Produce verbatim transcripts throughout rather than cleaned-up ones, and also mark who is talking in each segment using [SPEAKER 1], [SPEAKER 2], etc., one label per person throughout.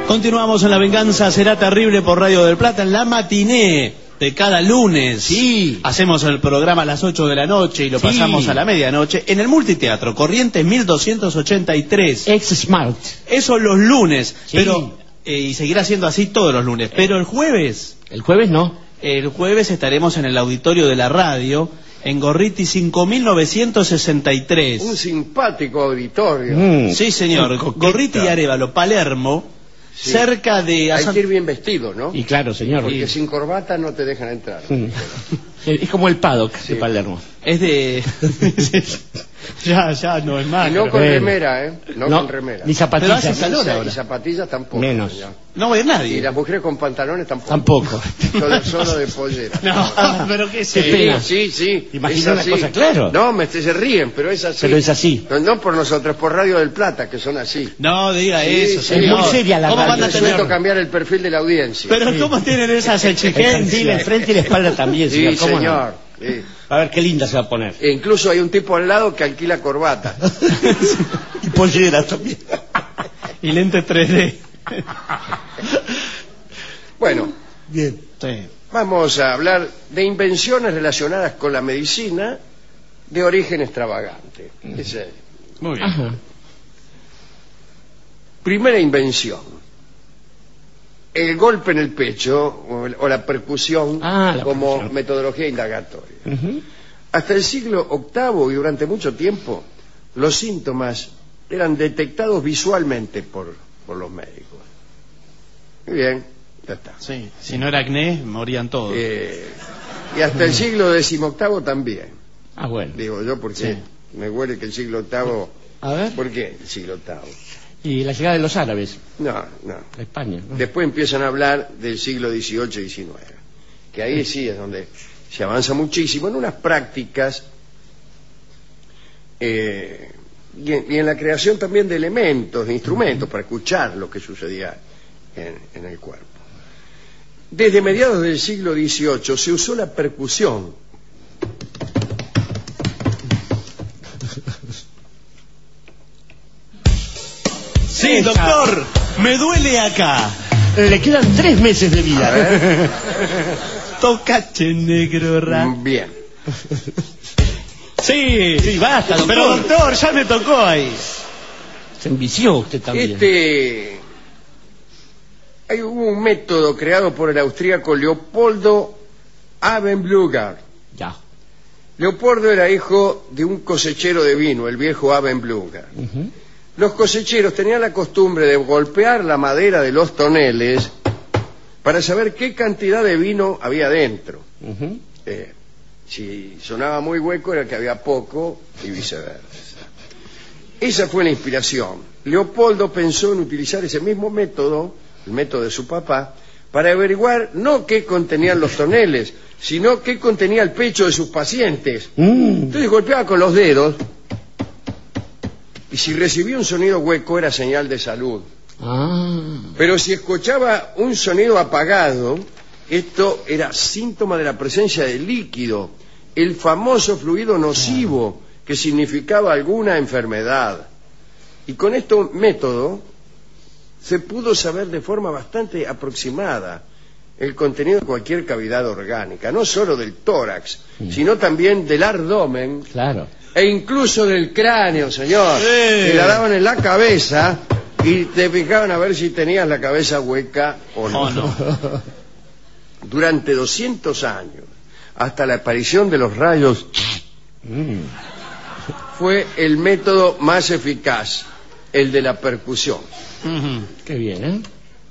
[SPEAKER 1] Continuamos en La Venganza Será Terrible por Radio del Plata, en la matiné de cada lunes.
[SPEAKER 2] Sí.
[SPEAKER 1] Hacemos el programa a las ocho de la noche y lo
[SPEAKER 2] Sí.
[SPEAKER 1] pasamos a la medianoche en el Multiteatro Corrientes mil doscientos ochenta y tres.
[SPEAKER 2] Ex Smart.
[SPEAKER 1] Eso los lunes,
[SPEAKER 2] Sí.
[SPEAKER 1] pero eh, y seguirá siendo así todos los lunes. Pero el jueves,
[SPEAKER 2] El jueves no.
[SPEAKER 1] el jueves estaremos en el auditorio de la radio en Gorriti cinco mil novecientos sesenta y tres.
[SPEAKER 3] Un simpático auditorio.
[SPEAKER 2] Mm.
[SPEAKER 1] Sí, señor.
[SPEAKER 2] Muy coqueta.
[SPEAKER 1] Gorriti y Arévalo, Palermo,
[SPEAKER 3] Sí.
[SPEAKER 1] cerca de...
[SPEAKER 3] Hay que ir bien vestido, ¿no?
[SPEAKER 2] Y claro, señor.
[SPEAKER 3] Porque sin corbata no te dejan entrar.
[SPEAKER 2] Mm. Es como el paddock
[SPEAKER 3] Sí.
[SPEAKER 2] de Palermo.
[SPEAKER 1] Es de... ya, ya, no es más.
[SPEAKER 3] Y no
[SPEAKER 1] pero-
[SPEAKER 3] con
[SPEAKER 2] Bueno.
[SPEAKER 3] remera, ¿eh? No, con remera.
[SPEAKER 2] Ni
[SPEAKER 1] Pero
[SPEAKER 2] zapatillas.
[SPEAKER 1] hace calor
[SPEAKER 3] Y
[SPEAKER 1] ahora.
[SPEAKER 3] zapatillas tampoco.
[SPEAKER 2] Menos.
[SPEAKER 3] señor.
[SPEAKER 1] No va a ir
[SPEAKER 3] Y
[SPEAKER 1] nadie.
[SPEAKER 3] las mujeres con pantalones tampoco.
[SPEAKER 2] Tampoco.
[SPEAKER 3] Solo, solo de pollera.
[SPEAKER 1] No, pero qué
[SPEAKER 2] Qué
[SPEAKER 1] sé.
[SPEAKER 2] pena.
[SPEAKER 3] Sí, sí.
[SPEAKER 2] Imagina
[SPEAKER 3] es
[SPEAKER 2] una
[SPEAKER 3] así.
[SPEAKER 2] cosa, claro.
[SPEAKER 3] No, me, se ríen, pero es así.
[SPEAKER 2] Pero es así.
[SPEAKER 3] No, no por nosotros, por Radio del Plata, que son así.
[SPEAKER 1] No diga
[SPEAKER 3] Sí,
[SPEAKER 1] eso,
[SPEAKER 3] sí.
[SPEAKER 1] señor.
[SPEAKER 2] Es muy seria la
[SPEAKER 1] ¿Cómo
[SPEAKER 2] radio,
[SPEAKER 1] van a
[SPEAKER 3] Yo necesito
[SPEAKER 1] tener?
[SPEAKER 3] cambiar el perfil de la audiencia.
[SPEAKER 1] Pero ¿cómo tienen esas
[SPEAKER 2] El perfil, el
[SPEAKER 1] exigencias?
[SPEAKER 2] frente y la espalda también,
[SPEAKER 3] Sí,
[SPEAKER 2] señor. ¿Cómo no?
[SPEAKER 3] señor. Sí.
[SPEAKER 2] A ver qué linda se va a poner.
[SPEAKER 3] E incluso hay un tipo al lado que alquila corbata.
[SPEAKER 2] Y polleras también.
[SPEAKER 1] Y lentes tres D.
[SPEAKER 3] Bueno,
[SPEAKER 2] Bien.
[SPEAKER 1] Sí.
[SPEAKER 3] vamos a hablar de invenciones relacionadas con la medicina de origen extravagante. Ese-
[SPEAKER 1] Muy bien.
[SPEAKER 2] Ajá.
[SPEAKER 3] Primera invención. El golpe en el pecho o, el- o la percusión
[SPEAKER 2] Ah, la
[SPEAKER 3] como
[SPEAKER 2] percusión.
[SPEAKER 3] metodología indagatoria.
[SPEAKER 2] Ujú.
[SPEAKER 3] Hasta el siglo octavo y durante mucho tiempo los síntomas eran detectados visualmente por, por los médicos. Muy bien, ya está.
[SPEAKER 1] Sí. Si no era acné, morían todos.
[SPEAKER 3] Eh, y hasta el siglo decimoctavo también,
[SPEAKER 2] Ah, bueno.
[SPEAKER 3] digo yo, porque
[SPEAKER 1] Sí.
[SPEAKER 3] me huele que el siglo octavo...
[SPEAKER 2] A ver.
[SPEAKER 3] ¿Por qué el siglo octavo?
[SPEAKER 2] Y la llegada de los árabes
[SPEAKER 3] No, no.
[SPEAKER 2] a España, ¿no?
[SPEAKER 3] Después empiezan a hablar del siglo dieciocho y diecinueve, que ahí sí es donde se avanza muchísimo en unas prácticas eh, y, en, y en la creación también de elementos, de instrumentos para escuchar lo que sucedía en, en el cuerpo. Desde mediados del siglo dieciocho se usó la percusión.
[SPEAKER 1] Sí, doctor, me duele acá.
[SPEAKER 2] Le quedan tres meses de
[SPEAKER 3] A
[SPEAKER 2] vida.
[SPEAKER 3] ver.
[SPEAKER 1] Tocache negro ra.
[SPEAKER 3] Bien.
[SPEAKER 1] Sí,
[SPEAKER 2] Sí, basta, doctor.
[SPEAKER 1] pero doctor, ya me tocó ahí.
[SPEAKER 2] Se envició usted también.
[SPEAKER 3] Este, hay un método creado por el austríaco Leopoldo Abenblüger.
[SPEAKER 2] Ya.
[SPEAKER 3] Leopoldo era hijo de un cosechero de vino, el viejo Abenblüger.
[SPEAKER 2] Ujú.
[SPEAKER 3] Los cosecheros tenían la costumbre de golpear la madera de los toneles para saber qué cantidad de vino había dentro.
[SPEAKER 2] Ujú.
[SPEAKER 3] Eh, si sonaba muy hueco era que había poco y viceversa. Esa fue la inspiración. Leopoldo pensó en utilizar ese mismo método, el método de su papá, para averiguar no qué contenían los toneles, sino qué contenía el pecho de sus pacientes.
[SPEAKER 2] Mm.
[SPEAKER 3] Entonces golpeaba con los dedos y si recibía un sonido hueco era señal de salud.
[SPEAKER 2] Ah.
[SPEAKER 3] Pero si escuchaba un sonido apagado, esto era síntoma de la presencia de líquido, el famoso fluido nocivo que significaba alguna enfermedad. Y con este método se pudo saber de forma bastante aproximada el contenido de cualquier cavidad orgánica, no solo del tórax,
[SPEAKER 2] Sí.
[SPEAKER 3] sino también del abdomen
[SPEAKER 2] Claro.
[SPEAKER 3] e incluso del cráneo, señor.
[SPEAKER 1] Sí.
[SPEAKER 3] Te la daban en la cabeza y te fijaban a ver si tenías la cabeza hueca o no.
[SPEAKER 1] Oh, no.
[SPEAKER 3] Durante doscientos años, hasta la aparición de los rayos,
[SPEAKER 2] Mm.
[SPEAKER 3] fue el método más eficaz, el de la percusión.
[SPEAKER 1] Ujú.
[SPEAKER 2] Qué bien, ¿eh?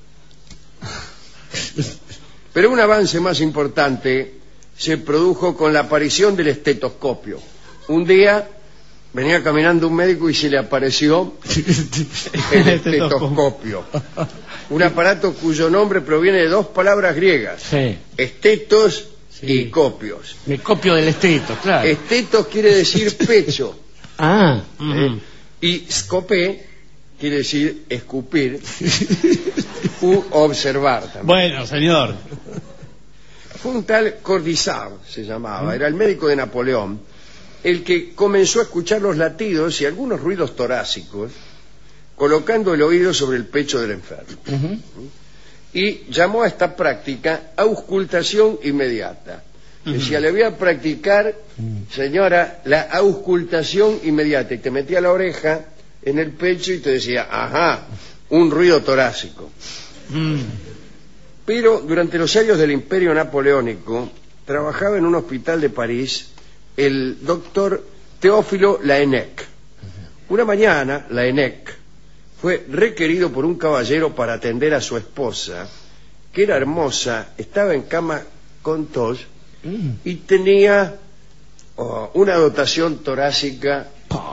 [SPEAKER 3] Pero un avance más importante se produjo con la aparición del estetoscopio. Un día venía caminando un médico y se le apareció el estetoscopio. Un aparato cuyo nombre proviene de dos palabras griegas,
[SPEAKER 2] Sí.
[SPEAKER 3] estetos
[SPEAKER 2] Sí.
[SPEAKER 3] y copios.
[SPEAKER 2] Me copio del esteto, claro.
[SPEAKER 3] Estetos quiere decir pecho
[SPEAKER 2] Ah.
[SPEAKER 1] Ujú.
[SPEAKER 3] y scopé quiere decir escupir u observar también.
[SPEAKER 1] Bueno, señor.
[SPEAKER 3] Fue un tal Cordizav, se llamaba, era el médico de Napoleón, el que comenzó a escuchar los latidos y algunos ruidos torácicos colocando el oído sobre el pecho del enfermo.
[SPEAKER 2] Ujú.
[SPEAKER 3] Y llamó a esta práctica auscultación inmediata. Decía, le voy a practicar, señora, la auscultación inmediata. Y te metía la oreja en el pecho y te decía, ajá, un ruido torácico.
[SPEAKER 1] Mm.
[SPEAKER 3] Pero durante los años del Imperio Napoleónico trabajaba en un hospital de París el doctor Teófilo Laennec. Una mañana, Laennec fue requerido por un caballero para atender a su esposa, que era hermosa, estaba en cama con tos y tenía oh, una dotación torácica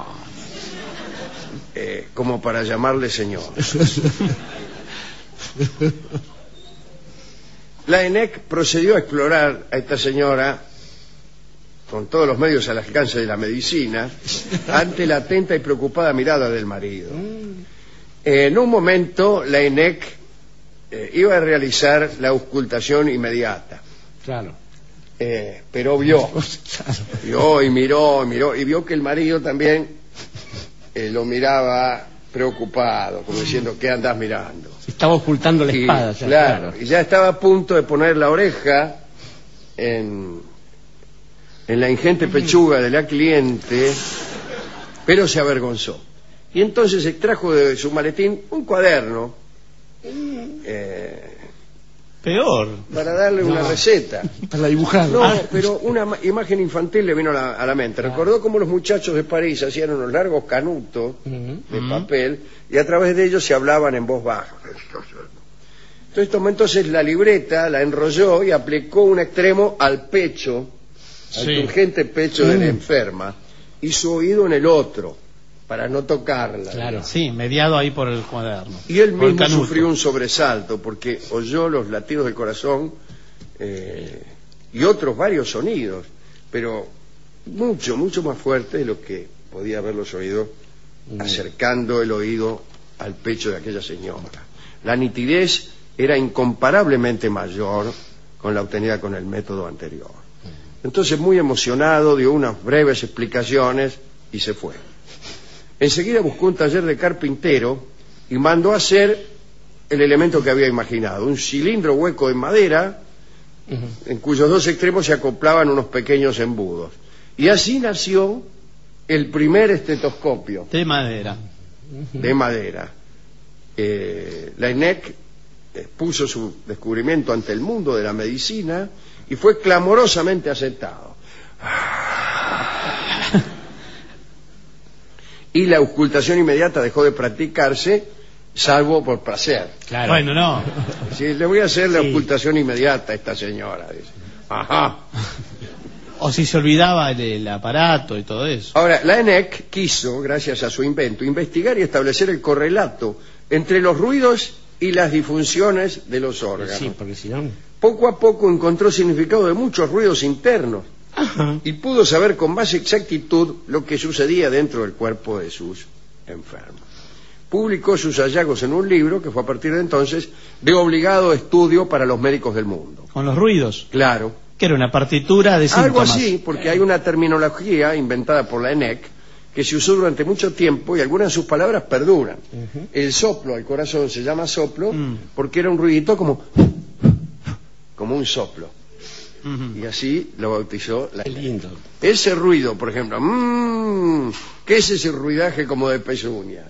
[SPEAKER 3] eh, como para llamarle señor. Laennec procedió a explorar a esta señora con todos los medios al alcance de la medicina ante la atenta y preocupada mirada del marido. En un momento, Laennec eh, iba a realizar la auscultación inmediata.
[SPEAKER 2] Claro.
[SPEAKER 3] Eh, pero vio, vio y miró, y miró, y vio que el marido también eh, lo miraba preocupado, como diciendo, ¿qué andás mirando?
[SPEAKER 2] Estaba ocultando la
[SPEAKER 3] Y,
[SPEAKER 2] espada. Ya,
[SPEAKER 3] claro,
[SPEAKER 2] claro.
[SPEAKER 3] y ya estaba a punto de poner la oreja en, en la ingente pechuga de la cliente, pero se avergonzó. Y entonces extrajo de su maletín un cuaderno eh,
[SPEAKER 1] Peor.
[SPEAKER 3] para darle una
[SPEAKER 2] No.
[SPEAKER 3] receta.
[SPEAKER 2] Para dibujar.
[SPEAKER 3] No,
[SPEAKER 2] Ah,
[SPEAKER 3] pero una ma- imagen infantil le vino a la, a la mente. Recordó cómo los muchachos de París hacían unos largos canutos
[SPEAKER 2] Ujú.
[SPEAKER 3] de
[SPEAKER 1] Ujú.
[SPEAKER 3] papel y a través de ellos se hablaban en voz baja. Entonces tomó entonces la libreta, la enrolló y aplicó un extremo al pecho, al
[SPEAKER 1] Sí.
[SPEAKER 3] turgente pecho de la
[SPEAKER 2] Mm.
[SPEAKER 3] enferma, y su oído en el otro, para no tocarla.
[SPEAKER 2] Claro.
[SPEAKER 1] Sí, mediado ahí por el cuaderno.
[SPEAKER 3] Y él
[SPEAKER 1] Por el
[SPEAKER 3] mismo
[SPEAKER 1] canuto.
[SPEAKER 3] sufrió un sobresalto porque oyó los latidos del corazón eh, y otros varios sonidos, pero mucho, mucho más fuertes de lo que podía haberlos oído acercando el oído al pecho de aquella señora. La nitidez era incomparablemente mayor con la obtenida con el método anterior. Entonces, muy emocionado, dio unas breves explicaciones y se fue. Enseguida buscó un taller de carpintero y mandó hacer el elemento que había imaginado, un cilindro hueco de madera
[SPEAKER 2] Ujú.
[SPEAKER 3] en cuyos dos extremos se acoplaban unos pequeños embudos. Y así nació el primer estetoscopio
[SPEAKER 1] De madera.
[SPEAKER 3] de madera. Eh, Laennec puso su descubrimiento ante el mundo de la medicina y fue clamorosamente aceptado. Y la auscultación inmediata dejó de practicarse, salvo por placer.
[SPEAKER 2] Claro.
[SPEAKER 1] Bueno, no.
[SPEAKER 3] Si le voy a hacer la
[SPEAKER 2] Sí.
[SPEAKER 3] auscultación inmediata a esta señora, dice. Ajá.
[SPEAKER 1] O si se olvidaba el, el aparato y todo eso.
[SPEAKER 3] Ahora, Laennec quiso, gracias a su invento, investigar y establecer el correlato entre los ruidos y las disfunciones de los órganos.
[SPEAKER 2] Sí, porque si no.
[SPEAKER 3] Poco a poco encontró significado de muchos ruidos internos
[SPEAKER 2] Ajá.
[SPEAKER 3] y pudo saber con más exactitud lo que sucedía dentro del cuerpo de sus enfermos. Publicó sus hallazgos en un libro que fue a partir de entonces de obligado estudio para los médicos del mundo.
[SPEAKER 1] Con los ruidos.
[SPEAKER 3] Claro,
[SPEAKER 1] Que era una partitura de síntomas.
[SPEAKER 3] algo así, porque hay una terminología inventada por Laennec que se usó durante mucho tiempo y algunas de sus palabras perduran.
[SPEAKER 2] Ujú.
[SPEAKER 3] El soplo al corazón se llama soplo
[SPEAKER 1] Mm.
[SPEAKER 3] porque era un ruidito como como un soplo.
[SPEAKER 1] Ujú.
[SPEAKER 3] Y así lo bautizó
[SPEAKER 2] Qué
[SPEAKER 3] Laennec.
[SPEAKER 2] lindo.
[SPEAKER 3] Ese ruido, por ejemplo, mmm, ¿qué es ese ruidaje como de pezuña?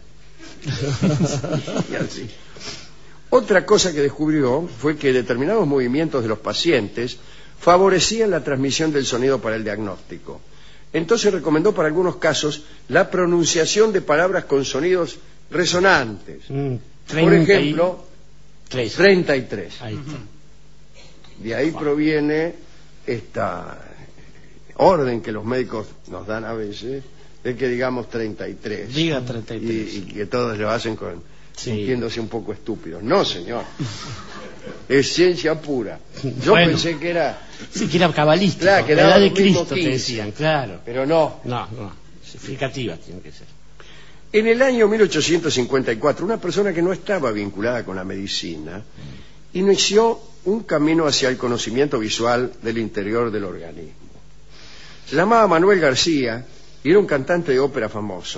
[SPEAKER 3] Y así. Otra cosa que descubrió fue que determinados movimientos de los pacientes favorecían la transmisión del sonido para el diagnóstico. Entonces recomendó para algunos casos la pronunciación de palabras con sonidos resonantes.
[SPEAKER 2] Mm,
[SPEAKER 3] Por
[SPEAKER 2] treinta y
[SPEAKER 3] ejemplo,
[SPEAKER 2] tres.
[SPEAKER 3] treinta y tres.
[SPEAKER 2] Ahí está.
[SPEAKER 3] De ahí proviene esta orden que los médicos nos dan a veces, de que digamos treinta y tres.
[SPEAKER 1] Diga treinta y tres.
[SPEAKER 3] Y, y que todos lo hacen con
[SPEAKER 2] Sí.
[SPEAKER 3] sintiéndose un poco estúpidos. No, señor. Es ciencia pura. Yo
[SPEAKER 1] Bueno.
[SPEAKER 3] pensé que era,
[SPEAKER 2] Sí, que era cabalístico.
[SPEAKER 3] Claro, que
[SPEAKER 2] la
[SPEAKER 3] daba
[SPEAKER 2] edad de
[SPEAKER 3] lo mismo
[SPEAKER 2] Cristo, te
[SPEAKER 3] quince.
[SPEAKER 2] decían, claro.
[SPEAKER 3] pero no.
[SPEAKER 2] No, no. Explicativa tiene que ser.
[SPEAKER 3] En el año mil ochocientos cincuenta y cuatro, una persona que no estaba vinculada con la medicina inició un camino hacia el conocimiento visual del interior del organismo. Se llamaba Manuel García y era un cantante de ópera famoso.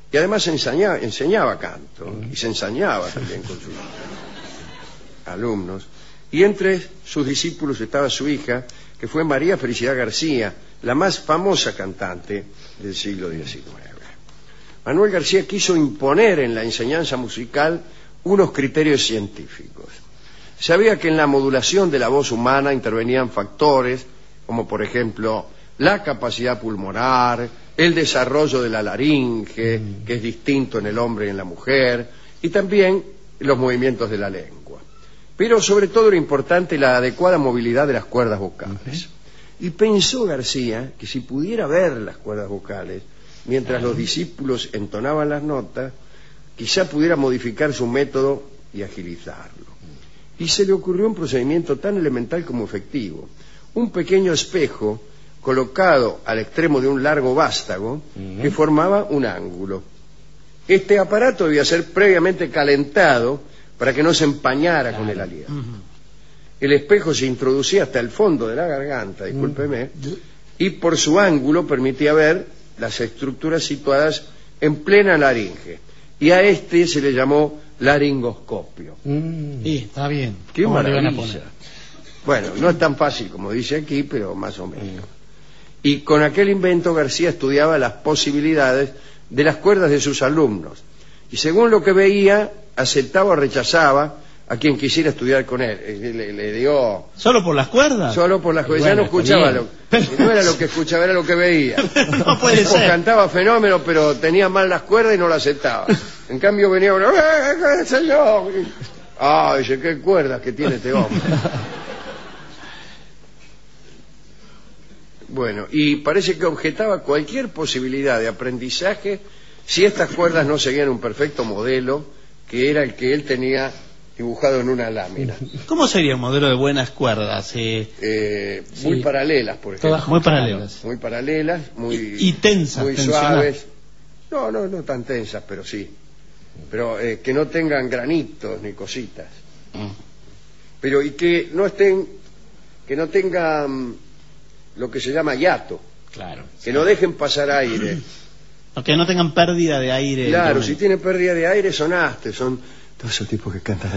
[SPEAKER 3] y además enseñaba, enseñaba canto y se ensañaba también con sus alumnos. Y entre sus discípulos estaba su hija, que fue María Felicidad García, la más famosa cantante del siglo diecinueve. Manuel García quiso imponer en la enseñanza musical unos criterios científicos. Sabía que en la modulación de la voz humana intervenían factores como, por ejemplo, la capacidad pulmonar, el desarrollo de la laringe, que es distinto en el hombre y en la mujer, y también los movimientos de la lengua. Pero sobre todo era importante la adecuada movilidad de las cuerdas vocales. Y pensó García que si pudiera ver las cuerdas vocales mientras los discípulos entonaban las notas, quizá pudiera modificar su método y agilizarlo. Y se le ocurrió un procedimiento tan elemental como efectivo. Un pequeño espejo colocado al extremo de un largo vástago que formaba un ángulo. Este aparato debía ser previamente calentado para que no se empañara claro. con el aliento. El espejo se introducía hasta el fondo de la garganta, discúlpeme, y por su ángulo permitía ver las estructuras situadas en plena laringe. Y a este se le llamó laringoscopio.
[SPEAKER 1] Mm. Sí, está bien.
[SPEAKER 3] Qué maravilla. Bueno, no es tan fácil como dice aquí, pero más o menos. Mm. Y con aquel invento García estudiaba las posibilidades de las cuerdas de sus alumnos. Y según lo que veía, aceptaba o rechazaba a quien quisiera estudiar con él. Le, le dio...
[SPEAKER 1] ¿Solo por las cuerdas?
[SPEAKER 3] Solo por las cuerdas. Bueno, ya no escuchaba lo... Pero... no era lo que escuchaba, era lo que veía.
[SPEAKER 1] No puede
[SPEAKER 3] o
[SPEAKER 1] ser.
[SPEAKER 3] Cantaba fenómeno, pero tenía mal las cuerdas y no las aceptaba. En cambio venía uno, ¡eh, señor! Ah, dice, qué cuerdas que tiene este hombre. Bueno, y parece que objetaba cualquier posibilidad de aprendizaje si estas cuerdas no seguían un perfecto modelo, que era el que él tenía dibujado en una lámina.
[SPEAKER 1] ¿Cómo sería un modelo de buenas cuerdas? Eh,
[SPEAKER 3] eh, muy
[SPEAKER 1] sí.
[SPEAKER 3] paralelas, por ejemplo.
[SPEAKER 1] Todas muy paralelas.
[SPEAKER 3] Muy paralelas, muy,
[SPEAKER 1] y, y tensas,
[SPEAKER 3] muy suaves. No, no, no tan tensas, pero sí. Pero eh, que no tengan granitos ni cositas. Mm. Pero y que no estén, que no tengan lo que se llama hiato.
[SPEAKER 2] Claro.
[SPEAKER 3] Que sí. no dejen pasar aire.
[SPEAKER 1] Que no tengan pérdida de aire.
[SPEAKER 3] Claro, si tienen pérdida de aire sonaste, son todos esos tipos que cantan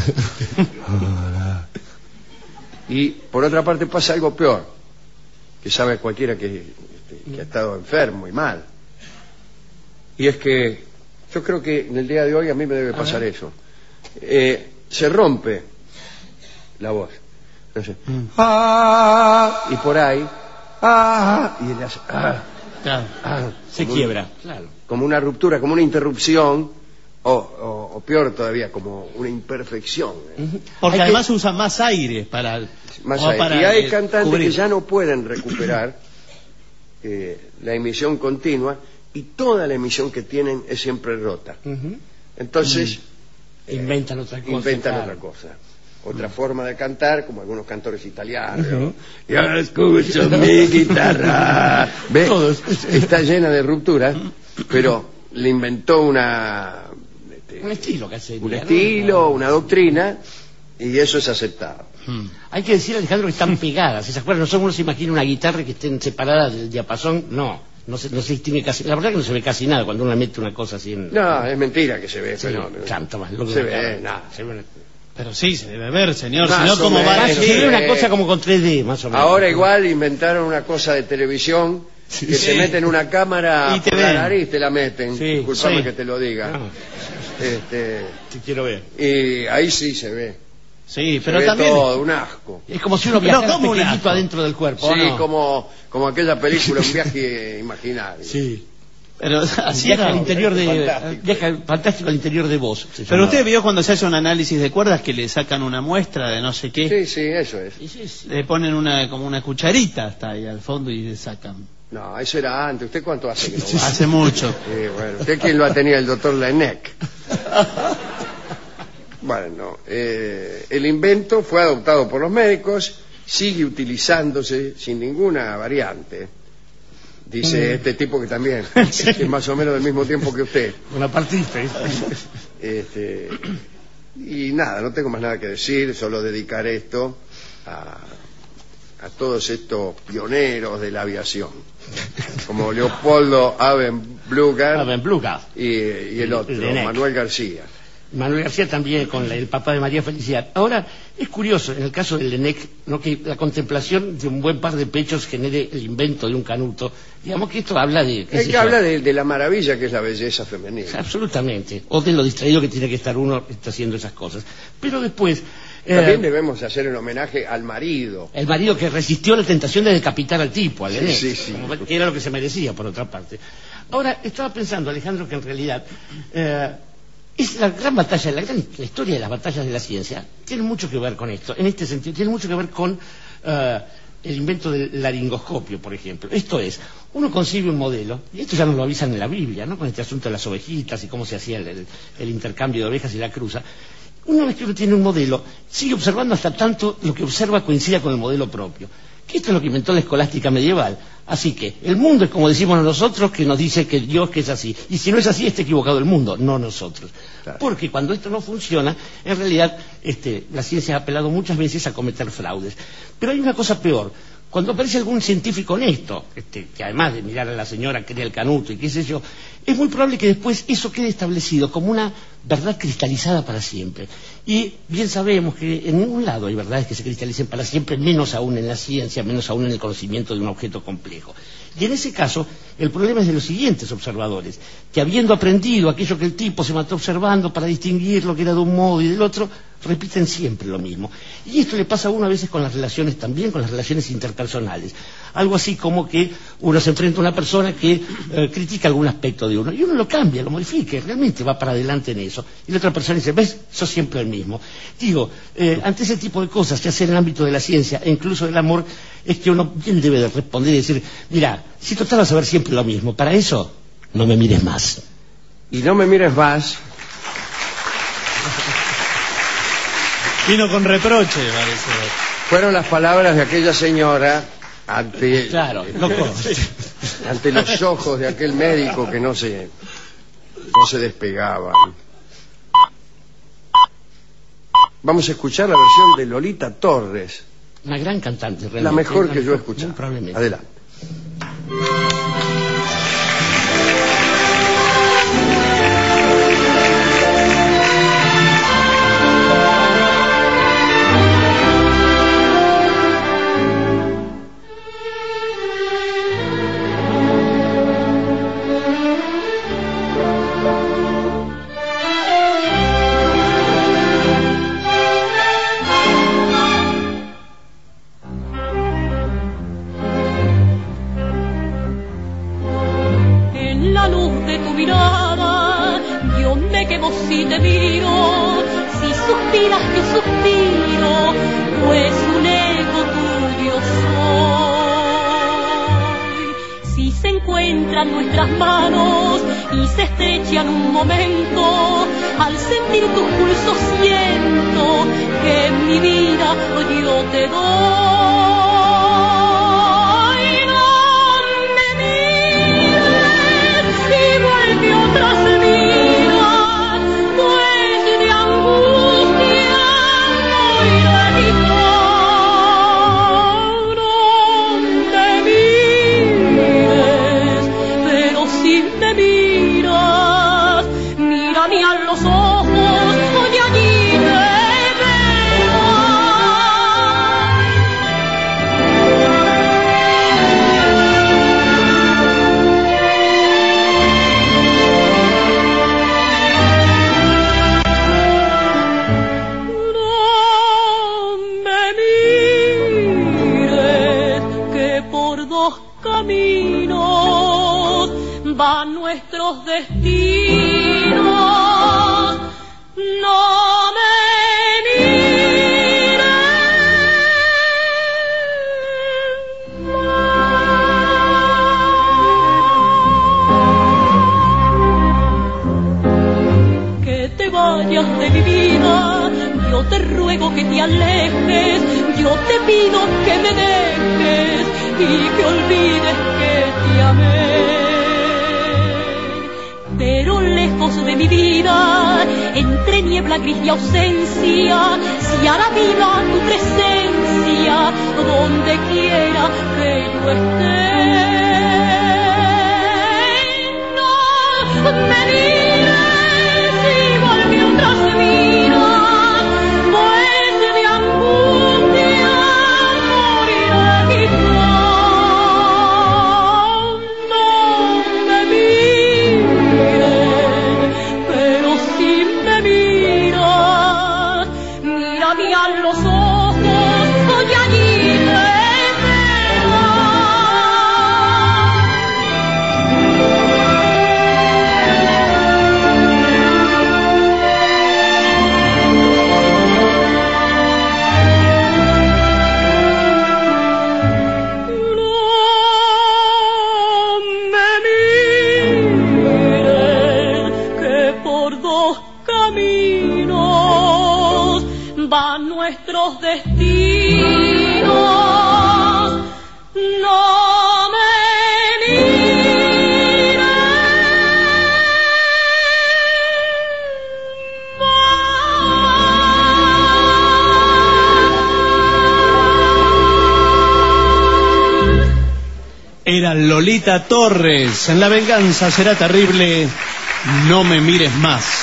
[SPEAKER 3] acá. Y por otra parte pasa algo peor, que sabe cualquiera que, este, que ha estado enfermo y mal. Y es que yo creo que en el día de hoy a mí me debe pasar eso. Eh, se rompe la voz. Entonces, mm. ah, y por ahí, ah, y el, ah,
[SPEAKER 1] claro.
[SPEAKER 3] ah,
[SPEAKER 2] se quiebra, claro.
[SPEAKER 3] Como una ruptura, como una interrupción, o, o, o peor todavía, como una imperfección. ¿eh?
[SPEAKER 1] Porque
[SPEAKER 3] hay
[SPEAKER 1] además
[SPEAKER 3] que,
[SPEAKER 1] usa más aire para...
[SPEAKER 3] Más aire.
[SPEAKER 1] para
[SPEAKER 3] y hay
[SPEAKER 1] eh,
[SPEAKER 3] cantantes
[SPEAKER 1] cubrir.
[SPEAKER 3] que ya no pueden recuperar eh, la emisión continua, y toda la emisión que tienen es siempre rota. Uh-huh. Entonces...
[SPEAKER 2] Mm. Eh, inventan otra cosa.
[SPEAKER 3] Inventan
[SPEAKER 2] claro.
[SPEAKER 3] otra cosa. Otra mm. forma de cantar, como algunos cantores italianos.
[SPEAKER 2] Uh-huh.
[SPEAKER 3] Yo escucho mi guitarra. ¿Ve? Está llena de rupturas, pero le inventó una...
[SPEAKER 2] Un estilo, casi.
[SPEAKER 3] Un estilo, una doctrina, y eso es aceptado.
[SPEAKER 2] Hmm. Hay que decir, Alejandro, que están pegadas. Esas cuerdas, no son, uno se imagina una guitarra que estén separadas del diapasón, no. No se, no se distingue casi, la verdad que no se ve casi nada cuando uno mete una cosa así en...
[SPEAKER 3] No, es mentira que se ve,
[SPEAKER 2] sí,
[SPEAKER 3] pero...
[SPEAKER 2] Tanto más loco
[SPEAKER 3] se ve, nada.
[SPEAKER 2] Se ve una...
[SPEAKER 1] Pero sí, se debe ver, señor,
[SPEAKER 3] Más
[SPEAKER 1] si no,
[SPEAKER 3] o
[SPEAKER 1] ¿cómo va a
[SPEAKER 3] menos,
[SPEAKER 2] Se ve
[SPEAKER 1] decir?
[SPEAKER 2] una cosa como con tres D, más o menos.
[SPEAKER 3] Ahora igual inventaron una cosa de televisión que
[SPEAKER 1] sí.
[SPEAKER 3] te meten una cámara
[SPEAKER 1] y te
[SPEAKER 3] por la
[SPEAKER 1] ven.
[SPEAKER 3] nariz, te la meten,
[SPEAKER 1] Sí,
[SPEAKER 3] disculpame
[SPEAKER 1] sí.
[SPEAKER 3] que te lo diga.
[SPEAKER 2] No.
[SPEAKER 3] Este,
[SPEAKER 2] Te quiero ver.
[SPEAKER 3] y ahí sí se ve.
[SPEAKER 1] Sí,
[SPEAKER 3] Se
[SPEAKER 1] pero
[SPEAKER 3] ve
[SPEAKER 1] también...
[SPEAKER 3] todo, un asco.
[SPEAKER 2] Es como si uno
[SPEAKER 1] No,
[SPEAKER 2] viajara
[SPEAKER 1] ¿cómo un
[SPEAKER 2] pequeñito
[SPEAKER 1] asco?
[SPEAKER 2] adentro del cuerpo,
[SPEAKER 3] Sí,
[SPEAKER 2] ¿o no?
[SPEAKER 3] como, como aquella película, Un viaje imaginario.
[SPEAKER 2] Sí.
[SPEAKER 1] Pero así
[SPEAKER 2] Viaja
[SPEAKER 1] era.
[SPEAKER 2] al interior de...
[SPEAKER 3] fantástico.
[SPEAKER 2] Viaja fantástico al interior de vos.
[SPEAKER 1] Pero usted vio cuando se hace un análisis de cuerdas que le sacan una muestra de no sé qué,
[SPEAKER 3] Sí, sí, eso es.
[SPEAKER 2] Sí, sí, sí.
[SPEAKER 1] le ponen una como una cucharita hasta ahí al fondo y le sacan.
[SPEAKER 3] No, eso era antes. ¿Usted cuánto hace que no va?
[SPEAKER 1] Hace mucho.
[SPEAKER 3] Sí, bueno, ¿usted quién lo ha tenido? El doctor Laennec. Bueno, eh, el invento fue adoptado por los médicos, sigue utilizándose sin ninguna variante. Dice este tipo que también, que es más o menos del mismo tiempo que usted.
[SPEAKER 2] Una partista.
[SPEAKER 3] Este, y nada, no tengo más nada que decir, solo dedicar esto a, a todos estos pioneros de la aviación, como Leopoldo Aben Blugar
[SPEAKER 2] Ah, ben Blugar.
[SPEAKER 3] y, y el otro,
[SPEAKER 2] Lenek.
[SPEAKER 3] Manuel García.
[SPEAKER 2] Manuel García también, con la- el papá de María Felicidad. Ahora, es curioso, en el caso del Lenek, ¿no?, que la contemplación de un buen par de pechos genere el invento de un canuto. Digamos que esto habla de... qué
[SPEAKER 3] El
[SPEAKER 2] sé
[SPEAKER 3] que
[SPEAKER 2] yo,
[SPEAKER 3] habla de, de la maravilla que es la belleza femenina.
[SPEAKER 2] absolutamente. O de lo distraído que tiene que estar uno está haciendo esas cosas. Pero después... eh,
[SPEAKER 3] También debemos hacer el homenaje al marido.
[SPEAKER 2] el marido que resistió la tentación de decapitar al tipo, al
[SPEAKER 3] Sí,
[SPEAKER 2] Lenek,
[SPEAKER 3] sí, sí.
[SPEAKER 2] como que era lo que se merecía, por otra parte. Ahora, estaba pensando, Alejandro, que en realidad eh, es la gran batalla, la gran la historia de las batallas de la ciencia tiene mucho que ver con esto. En este sentido, tiene mucho que ver con eh, el invento del laringoscopio, por ejemplo. Esto es, uno concibe un modelo, y esto ya nos lo avisan en la Biblia, ¿no?, con este asunto de las ovejitas y cómo se hacía el, el- el intercambio de ovejas y la cruza. Una vez que uno tiene un modelo, sigue observando hasta tanto lo que observa coincida con el modelo propio. Que esto es lo que inventó la escolástica medieval. Así que el mundo es como decimos nosotros, que nos dice que Dios que es así. Y si no es así, está equivocado el mundo, no nosotros.
[SPEAKER 3] Claro.
[SPEAKER 2] Porque cuando esto no funciona, en realidad este, la ciencia ha apelado muchas veces a cometer fraudes. Pero hay una cosa peor. Cuando aparece algún científico honesto, este, que además de mirar a la señora crea el canuto y qué sé yo, es muy probable que después eso quede establecido como una verdad cristalizada para siempre. Y bien sabemos que en ningún lado hay verdades que se cristalicen para siempre, menos aún en la ciencia, menos aún en el conocimiento de un objeto complejo. Y en ese caso, el problema es de los siguientes observadores, que habiendo aprendido aquello que el tipo se mató observando para distinguir lo que era de un modo y del otro, repiten siempre lo mismo. Y esto le pasa a uno a veces con las relaciones también, con las relaciones interpersonales. Algo así como que uno se enfrenta a una persona que eh, critica algún aspecto de uno, y uno lo cambia, lo modifica, y realmente va para adelante en eso. Y la otra persona dice, ves, sos siempre el mismo. Digo, eh, ante ese tipo de cosas, ya sea en el ámbito de la ciencia e incluso del amor, es que uno bien debe de responder y decir, mira, si total vas a ver siempre lo mismo, para eso no me mires más.
[SPEAKER 3] Y no me mires más.
[SPEAKER 1] Vino con reproche, parece.
[SPEAKER 3] Fueron las palabras de aquella señora ante,
[SPEAKER 2] Claro,
[SPEAKER 3] eh,
[SPEAKER 2] loco.
[SPEAKER 3] ante los ojos de aquel médico que no se, no se despegaban. Vamos a escuchar la versión de Lolita Torres,
[SPEAKER 2] Una gran cantante, realmente.
[SPEAKER 3] la mejor
[SPEAKER 2] La
[SPEAKER 3] que yo he
[SPEAKER 2] mejor,
[SPEAKER 3] escuchado.
[SPEAKER 2] muy probablemente.
[SPEAKER 3] Adelante.
[SPEAKER 4] En la luz de tu mirada, yo me quedo si te miro, si suspiras yo suspiro, pues un eco tuyo soy. Si se encuentran nuestras manos y se estrechan un momento, al sentir tus pulsos siento que en mi vida yo te doy. Otras vidas, pues de angustia no iré ni no me mires, pero si me miras, mírame a los ojos, de allí te van nuestros destinos. No me mires más. Que te vayas de mi vida, yo te ruego que te alejes, yo te pido que me dejes y que olvides que te amé. Pero lejos de mi vida, entre niebla gris y ausencia, se hará viva tu presencia, donde quiera que yo esté. No me mires y volví otras vidas, pues de angustia moriré quizás. No me mires, pero si me miras, mírame a los ojos, y allí te van nuestros destinos. No me mires más.
[SPEAKER 1] Era Lolita Torres. En La venganza será terrible. No me mires más.